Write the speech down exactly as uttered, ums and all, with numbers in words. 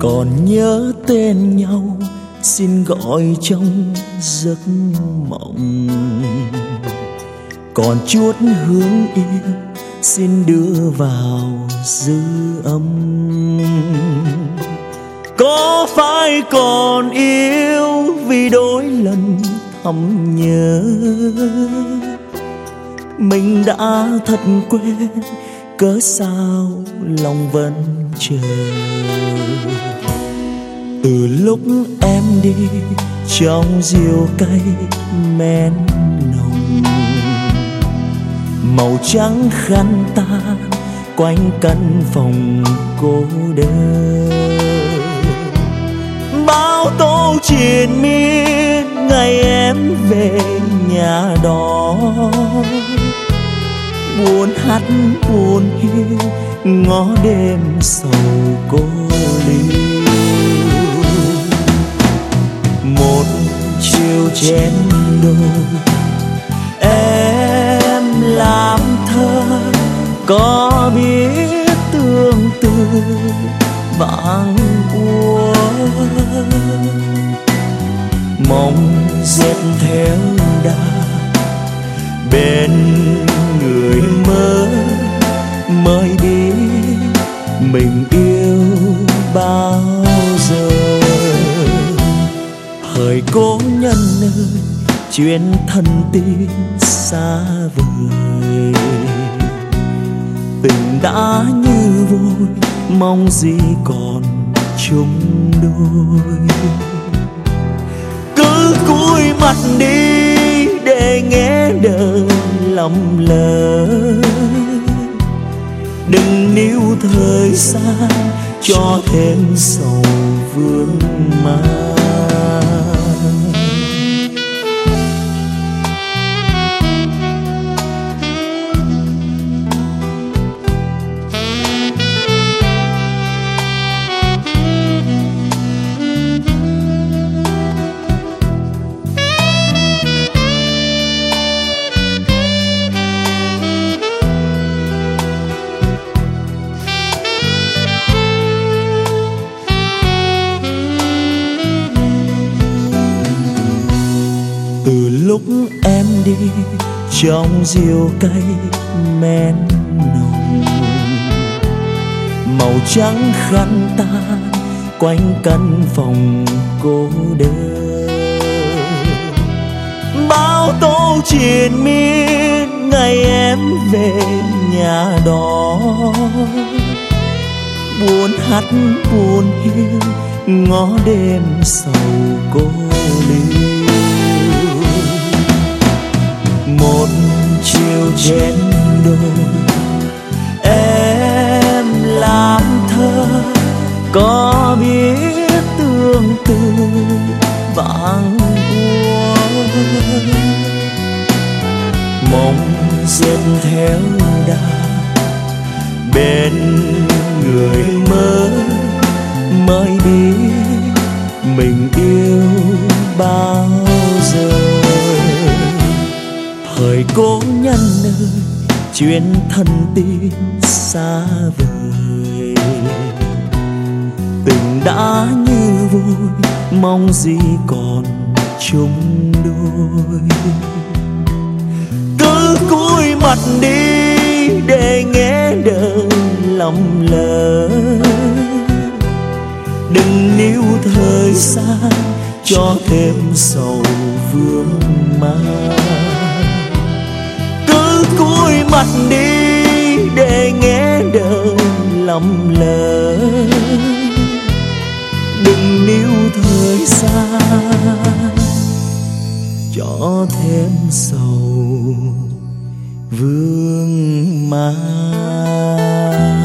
còn nhớ tên nhau, xin gọi trong giấc mộng. Còn chút hướng yêu, xin đưa vào dư âm. Có phải còn yêu vì đôi lần thầm nhớ, mình đã thật quen, cớ sao lòng vẫn chờ. Từ lúc em đi trong rượu cay men nồng, màu trắng khăn ta quanh căn phòng cô đơn. Bao tố triền miên ngày em về nhà đó, buồn hát buồn hiu ngó đêm sầu cô liêu. Một chiều chén đôi em làm thơ, có biết tương tư vàng úa. Mong dệt theo đà bên người mơ, mới biết mình yêu bao giờ. Hỡi cố nhân ơi, chuyện thân tình xa vời, tình đã như vôi, mong gì còn chung đôi. Cứ cúi mặt đi để nghe đời lầm lỡ, đừng níu thời gian cho thêm sầu vương mang. Từ lúc em đi trong rượu cay men nồng, màu trắng khăn ta quanh căn phòng cô đơn. Bao tố triền miên ngày em về nhà đó, buồn hát buồn hiu ngó đêm sầu cô liêu. Một chiều chén đôi em làm thơ, có biết tương tư vàng úa. Mong dệt theo đà bên người mơ, mới biết mình yêu bao giờ. Hỡi cố nhân ơi, chuyện thân tình xa vời, tình đã như vôi, mong gì còn chung đôi. Cứ cúi mặt đi để nghe đời lầm lỡ, đừng níu thời gian cho thêm sầu vương mang. Cúi mặt đi để nghe đời lầm lỡ, đừng níu thời gian cho thêm sầu vương mang.